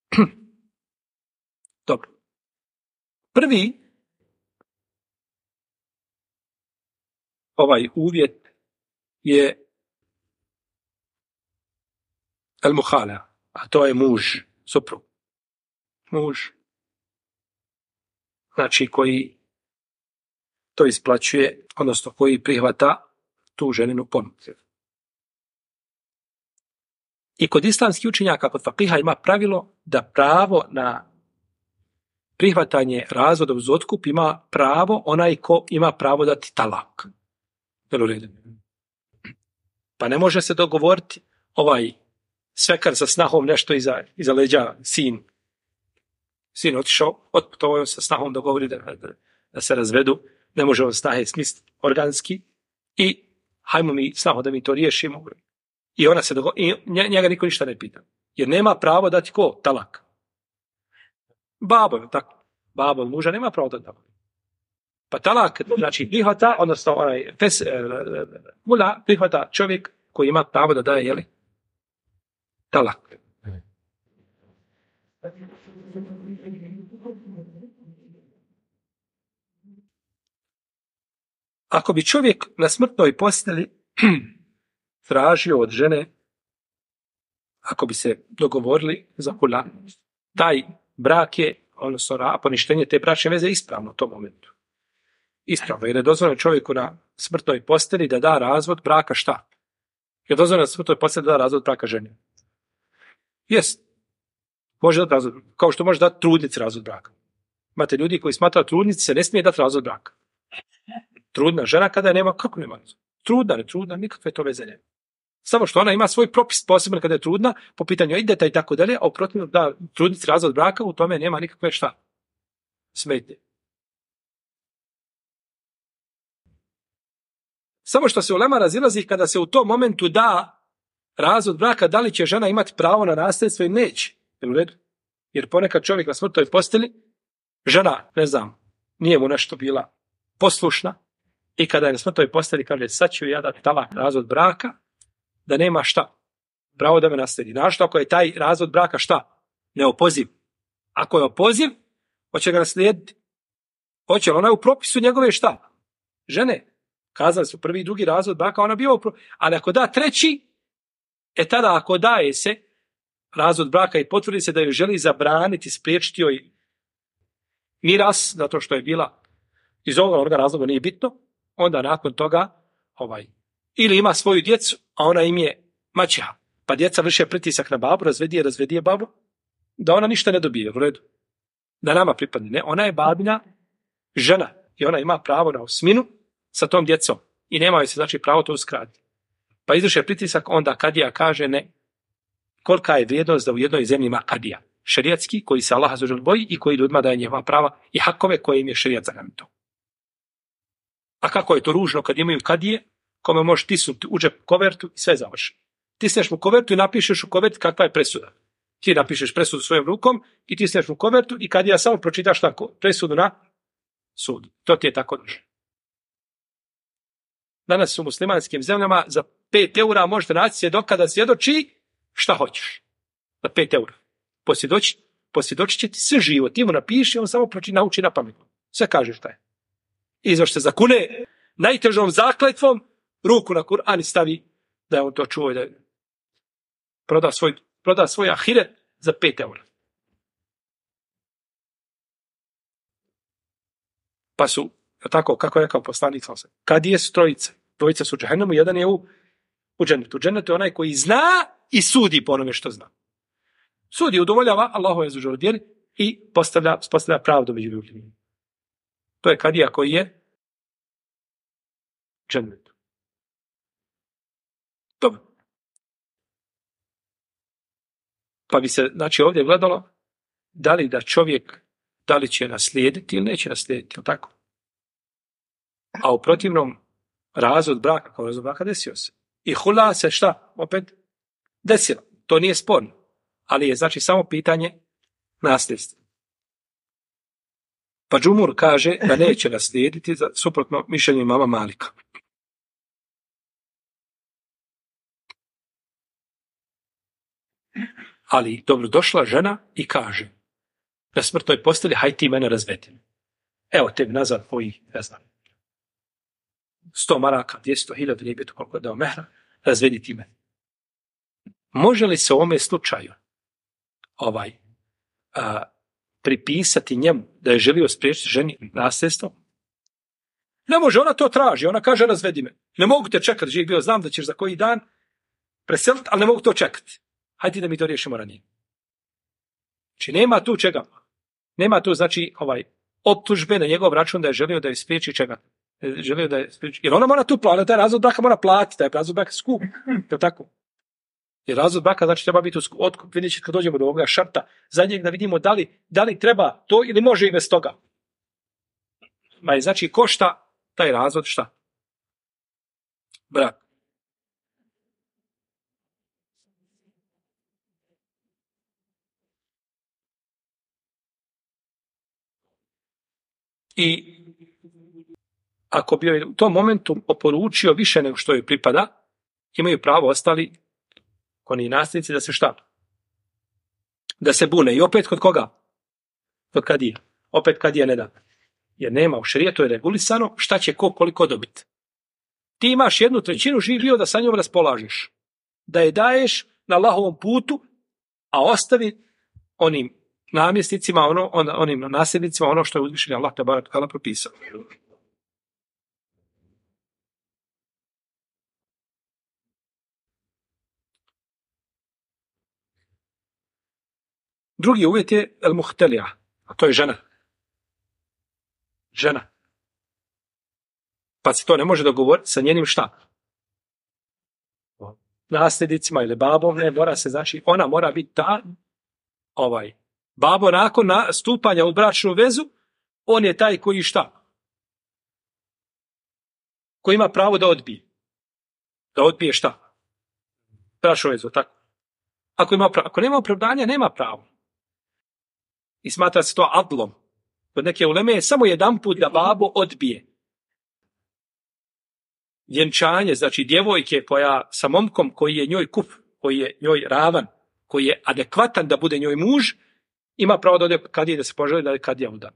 Dobro. Prvi uvjet je al-muhala, a to je muž, suprug. Muž. Znači koji to isplaćuje, odnosno koji prihvata tu ženinu ponudu. I kod islamskih učenjaka, kod fakiha, ima pravilo da pravo na prihvatanje razvoda uz otkup ima pravo onaj ko ima pravo dati talak. Pa ne može se dogovoriti svekar sa snahom nešto iza leđa sin. Sin otišao, otputovao sa snahom dogovori da se razvedu, ne može on snahe smisliti organski i hajmo mi snaho da mi to riješimo. I ona se i njega niko ništa ne pita. Jer nema pravo dati ko? Talak. Babo, tako. Babo muža nema pravo dati talak. Pa talak, znači prihvata, odnosno mula prihvata čovjek koji ima pravo da daje, talak. Ako bi čovjek na smrtnoj postelji tražio od žene, ako bi se dogovorili za hula, taj brak je, odnosno poništenje te bračne veze ispravno u tom momentu. Ispravno, jer je dozvoljeno čovjeku na smrtnoj postelji da da razvod braka šta? Je dozvoljeno na smrtnoj postelji da da razvod braka žene? Jest. Može dati razvod, kao što može dati trudnici razvod braka. Imate ljudi koji smatraju trudnici se ne smije dati razvod braka. Trudna žena kada je nema, kako nema? Trudna, nikakve to veze nema. Samo što ona ima svoj propis posebno kada je trudna, po pitanju ideta i tako dalje, a u protivnom da trudnici razvod braka, u tome nema nikakve šta? Smetnje. Samo što se ulema razilazi kada se u tom momentu da razvod braka, da li će žena imati pravo na nasljedstvo i neće. U redu? Jer ponekad čovjek na smrtnoj postelji, žena, ne znam, nije mu nešto bila poslušna i kada je na smrtnoj postelji kaže sad ću ja dati talak razvod braka, da nema šta? Pravo da me naslijedi. Našto ako je taj razvod braka šta? Neopoziv. Ako je opoziv, hoće ga naslijediti. Hoće, ona je u propisu njegove šta? Žene. Kazali su prvi i drugi razvod braka, ona bio ali ako da treći, tada ako daje se razvod braka i potvrdi se da joj želi zabraniti, spriječiti joj miras, zato što je bila iz ovoga razloga nije bitno, onda nakon toga ili ima svoju djecu, a ona im je maćeha, pa djeca vrše pritisak na babu, razvedi je babu, da ona ništa ne dobije, u redu. Da nama pripadne. Ne, ona je babina žena i ona ima pravo na osminu sa tom djecom i nema joj se znači pravo to uskratiti. Pa izvrše pritisak, onda kadija kaže ne. Kolika je vrijednost da u jednoj zemlji ima kadija? Šerijatski, koji se Allah azza wa dželle boji i koji ljudima daje njihova prava i hakove koje im je šerijat zagamito. A kako je to ružno kad imaju kadije, kome možeš tisnuti u džep kovertu i sve završi. Tisneš mu kovertu i napišeš u koverti kakva je presuda. Ti napišeš presudu svojom rukom i tisneš mu kovertu i kadija samo pročitaš presudu na sudu. To ti je tako duže. Danas u muslimanskim zemljama za 5 eura možete naći svjedoka da svjedoči šta hoćeš. Za 5 eura. Posvjedočit će ti sve živo. Ti mu napiši, on samo nauči na pamet. Sve kaže šta je. I zašto se zakune najtežom zakletvom, ruku na Kur'an i stavi da je on to čuo i da je proda svoj ahiret za 5 eura. Pa su, tako kako je rekao poslanik, kad je trojica su u džehennemu, jedan je u džennetu. U džennetu je onaj koji zna i sudi po onome što zna. Sudi, udovoljava Allahove azza vjeri i postavlja pravdu među ljudima. To je kadija koji je džennetu. Dobro. Pa bi se, znači, ovdje gledalo da li da čovjek, da li će naslijediti ili neće naslijediti, tako? A u protivnom razvod braka, kao razvod braka desio se. I hula se šta? Opet desilo. To nije sporno. Ali je znači samo pitanje nasljedstva. Pa džumhur kaže da neće naslijediti suprotno mišljenju imama Malika. Ali dobro došla žena i kaže na smrtnoj postelji, haj ti mene razvedi. Evo tebi nazad tvojih, ne znam, 100 maraka, 200.000, nije bitno koliko je dao mehra, razvedi ti mene. Može li se u ovome slučaju pripisati njemu da je želio spriječiti ženi nasljedstvo? Ne može, ona to traži, ona kaže razvedi me. Ne mogu te čekati, živ bio, znam da ćeš za koji dan preseliti, ali ne mogu to čekati. Hajde da mi to riješimo ranije. Znači nema tu čega. Nema tu znači optužbe na njegov račun da je želio da je spriječi čega. Želio da je spriječi. Jer ona mora tu platiti, taj razvod braka mora platiti, taj razvod braka skup. Je tako? Jer razvod braka znači treba biti otkup. Vidjet ćete kad dođemo do ovoga šarta zadnjeg da vidimo da li treba to ili može i bez toga. Znači košta taj razvod šta? Brak. I ako bi joj u tom momentu oporučio više nego što joj pripada, imaju pravo ostali oni nasljednici da se šta? Da se bune. I opet kod koga? Kod kadije. Opet kadija ne da. Jer nema u šerijetu je regulisano šta će koliko dobiti. Ti imaš 1/3 živ bio da sa njom raspolažeš. Da je daješ na Allahovom putu, a ostavi onim namjesnicima, onim nasljednicima, ono što je uzvišeni Allah te barak tala propisao. Drugi uvjet je el-muhtelija, a to je žena. Žena. Pa se to ne može dogovoriti sa njenim šta? Nasljednicima ili babom, ne mora se, znači, ona mora biti ta, babo nakon stupanja u bračnu vezu, on je taj koji šta? Koji ima pravo da odbije. Da odbije šta? Bračnu vezu, tako. Ako nema opravdanja, nema pravo. I smatra se to adlom. Kod neke uleme je samo jedan put da babo odbije. Vjenčanje, znači djevojke koja sa momkom koji je njoj kup, koji je njoj ravan, koji je adekvatan da bude njoj muž, ima pravo da ode kadije da se poželi da je kadija uda.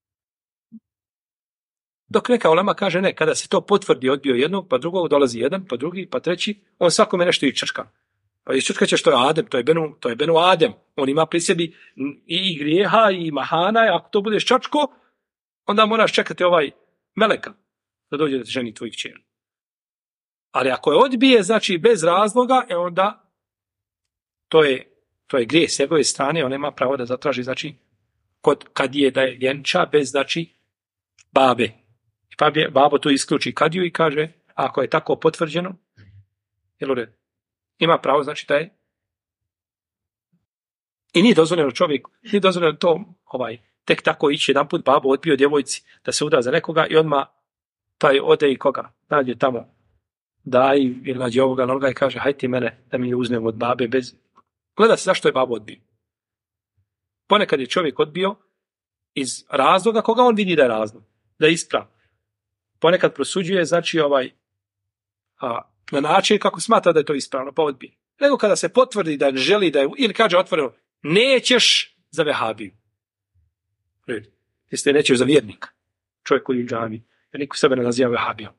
Dok neka ulema kaže ne, kada se to potvrdi odbio jednog, pa drugog dolazi jedan, pa drugi, pa treći, on svakome nešto i črška. Pa isčutkaćeš, to je Adem, to je Benu Adem. On ima pri sebi i grijeha i mahana, i ako to budeš čačko, onda moraš čekati ovaj meleka da dođe da te ženi tvojih kćeri. Ali ako je odbije, znači bez razloga, onda to je grijeh s njegove strane, on nema pravo da zatraži, znači, kad je da je vjenča bez, znači, babe. Pa babo to isključi kadiju i kaže, ako je tako potvrđeno, jel u redu? Ima pravo, znači da je. I nije dozvoljeno čovjeku, nije dozvoljeno to, tek tako ići jedan put babo odbio djevojci da se uda za nekoga i odmah taj ode i koga nađe tamo, daj ili nađe ovoga onoga i kaže, hajde ti mene da mi uzmem od babe bez. Gleda se zašto je babo odbio. Ponekad je čovjek odbio iz razloga koga on vidi da je razlog, da je ispravan. Ponekad prosuđuje, znači, na način kako smatra da je to ispravno, pa odbije. Nego kada se potvrdi da želi da je, ili kaže otvoreno, nećeš za vehabiju. Jeste nećeš za vjernika. Čovjek koji je u džami, jer niko sebe ne naziva vehabijom.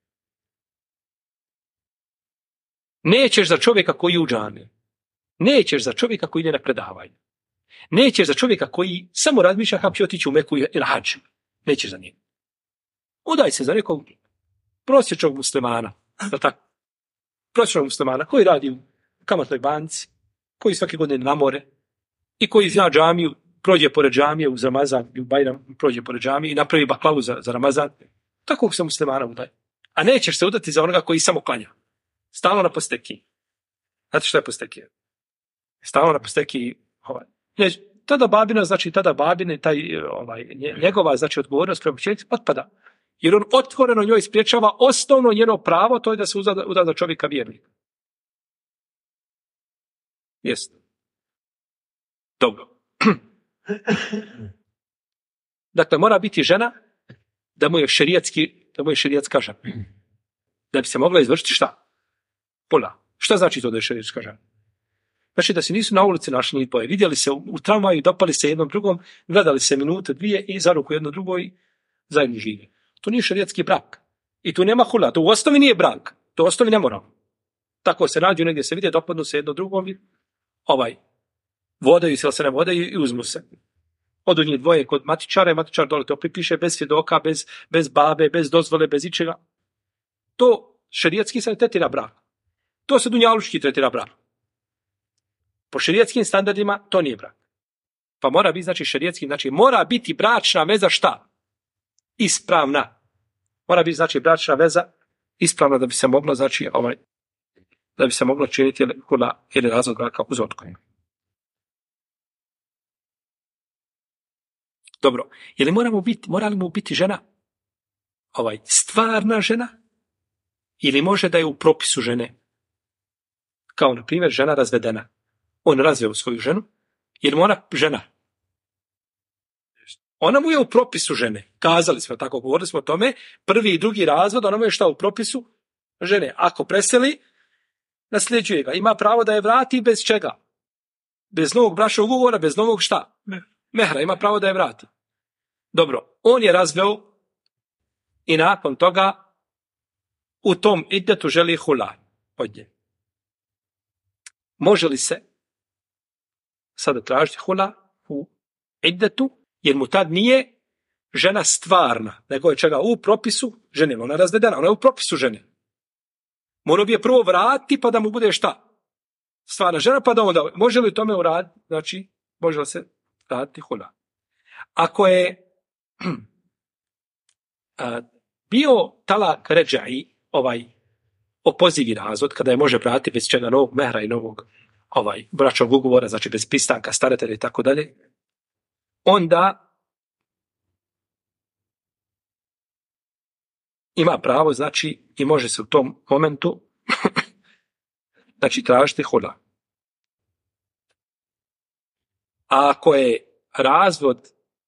Nećeš za čovjeka koji je u džami. Nećeš za čovjeka koji ide na predavanje. Nećeš za čovjeka koji samo razmišlja kako će otići u Meku i na hadž. Nećeš za njega. Udaj se za nekog prosječnog muslimana. Prosječnog muslimana koji radi u kamatnoj banci, koji svake godine na more i koji zna džamiju, prođe pored džamije uz Ramazan i u Bajram, prođe pored džamije i napravi baklavu za Ramazan. Takvog se muslimana udaj. A nećeš se udati za onoga koji samo klanja. Stalno na postekiji. Znate što je postekija? Stalno na postekiji. Tada babine, njegova, znači, odgovornost prema kćerici otpada. Jer on otvoreno njoj spriječava osnovno njeno pravo, to je da se uda za čovjeka vjernika. Jeste. Dobro. Dakle, mora biti žena da mu je šerijatska žena. Da bi se mogla izvršiti šta? Pola. Šta znači to da je šerijatska žena? Znači da se nisu na ulici našli njih dvoje. Vidjeli se u tramvaju, dopali se jednom drugom, gledali se minute, dvije i za ruku jedno drugo i zajedno žive. To nije šerijatski brak. I tu nema hula. To u osnovi nije brak. To u osnovi ne mora. Tako se nađu, negdje se vidje, dopadnu se jedno drugom i vodaju se ili se ne vodaju i uzmu se. Odu njih dvoje kod matičara i matičar dole to pripiše bez svjedoka, bez babe, bez dozvole, bez ičega. To šerijatski se ne tretira brak. To se dunjalučki tretira brak. Po šerijatskim standardima to nije brak. Pa mora biti, znači, šerijatski, znači mora biti bračna veza šta? Ispravna. Mora biti, znači, bračna veza ispravna da bi se moglo, znači, da bi se moglo činiti hula ili razvod braka uz otkoju. Dobro. Mora li mu biti žena stvarna žena ili može da je u propisu žene? Kao, na primjer, žena razvedena. On razveo svoju ženu, jer mu ona žena. Ona mu je u propisu žene. Kazali smo tako, govorili smo o tome, prvi i drugi razvod, ona mu je šta u propisu žene. Ako preseli, nasljeđuje ga. Ima pravo da je vrati bez čega? Bez novog bračnog ugovora, bez novog šta? Mehra, ima pravo da je vrati. Dobro, on je razveo i nakon toga u tom idetu želi hula od nje. Može li se sada tražiti hula u idetu, jer mu tad nije žena stvarna, nego je čega u propisu žene. Ona je razvedena, ona je u propisu žene. Mora bi je prvo vratiti pa da mu bude šta? Stvarna žena, pa da onda, može li tome uraditi, znači, može li se vratiti hula. Ako je bio talak ređaji, opozivi razvod, kada je može vratiti bez čega novog mehra i novog bračnog ugovora, znači bez pristanka staratelja i tako dalje, onda ima pravo, znači, i može se u tom momentu znači tražiti hula. A ako je razvod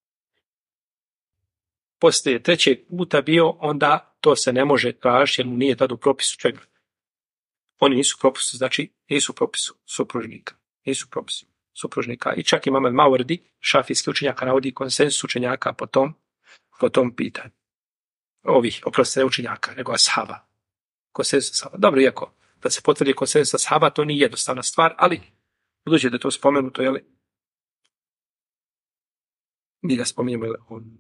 poslije trećeg puta bio, onda to se ne može tražiti jer mu nije tada u propisu čega. Oni nisu propisu, znači nisu propisu supružnika. Nisu propisu supružnika. I čak Imam al-Mawardi, šafijski učenjaka, navodi konsensus učenjaka po tom pitanju. Oprostite, ne učenjaka, nego ashaba. Konsensus ashaba. Dobro, iako da se potvrdi konsenzus ashaba, to nije jednostavna stvar, ali budući da je to spomenuto, jel, mi ga spominjemo, jel,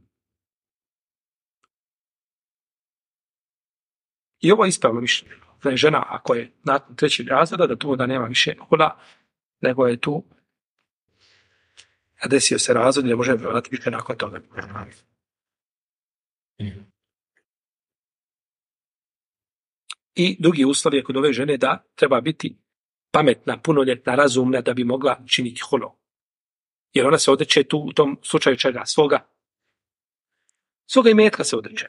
i ovo je ispravno mišljenje, da je žena, ako je nakon 3. razreda, da tu onda nema više hula, nego je tu, a desio se razvod, ne može vrati više nakon toga. I drugi uslov je kod ove žene da treba biti pametna, punoljetna, razumna da bi mogla činiti hulu. Jer ona se odreće tu u tom slučaju čega? Svoga imetka se odreće.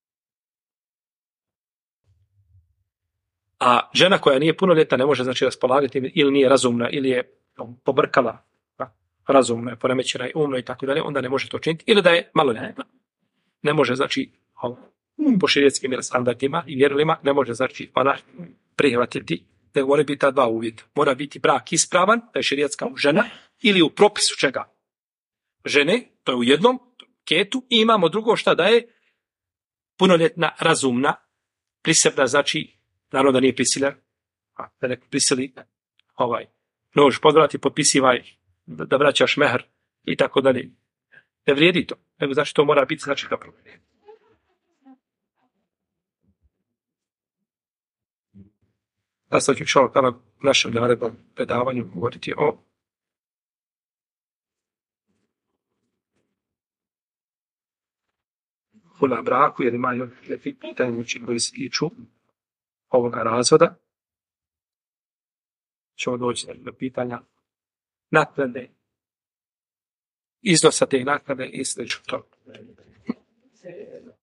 A žena koja nije punoljetna ne može znači raspolagati ili nije razumna ili je pobrkala, razumno je, poremećena je umno i tako dalje, onda ne može to činiti. Ili da je maloljetna. Ne može znači po širijetskim standardima i vjerilima ne može znači ona prihvatiti, nego mora biti ta dva uvjeta. Mora biti brak ispravan, da je širijetska žena, ili u propisu čega? Žene, to je u jednom ketu, i imamo drugo šta da je punoljetna, razumna, prisebna, znači, naravno da nije prisiljen, da ne prisili nož podvrati, potpisivaj, da vraćaš mehr i tako dalje. Ne vrijedi to, nego znači to mora biti znači dobro. Nastavit ću u našem narednom predavanju govoriti o hula braku, jer imaju neki pitanje koji se tiču ovoga razvoda. Ćemo doći do pitanja naknade, iznosa te naknade i slično to.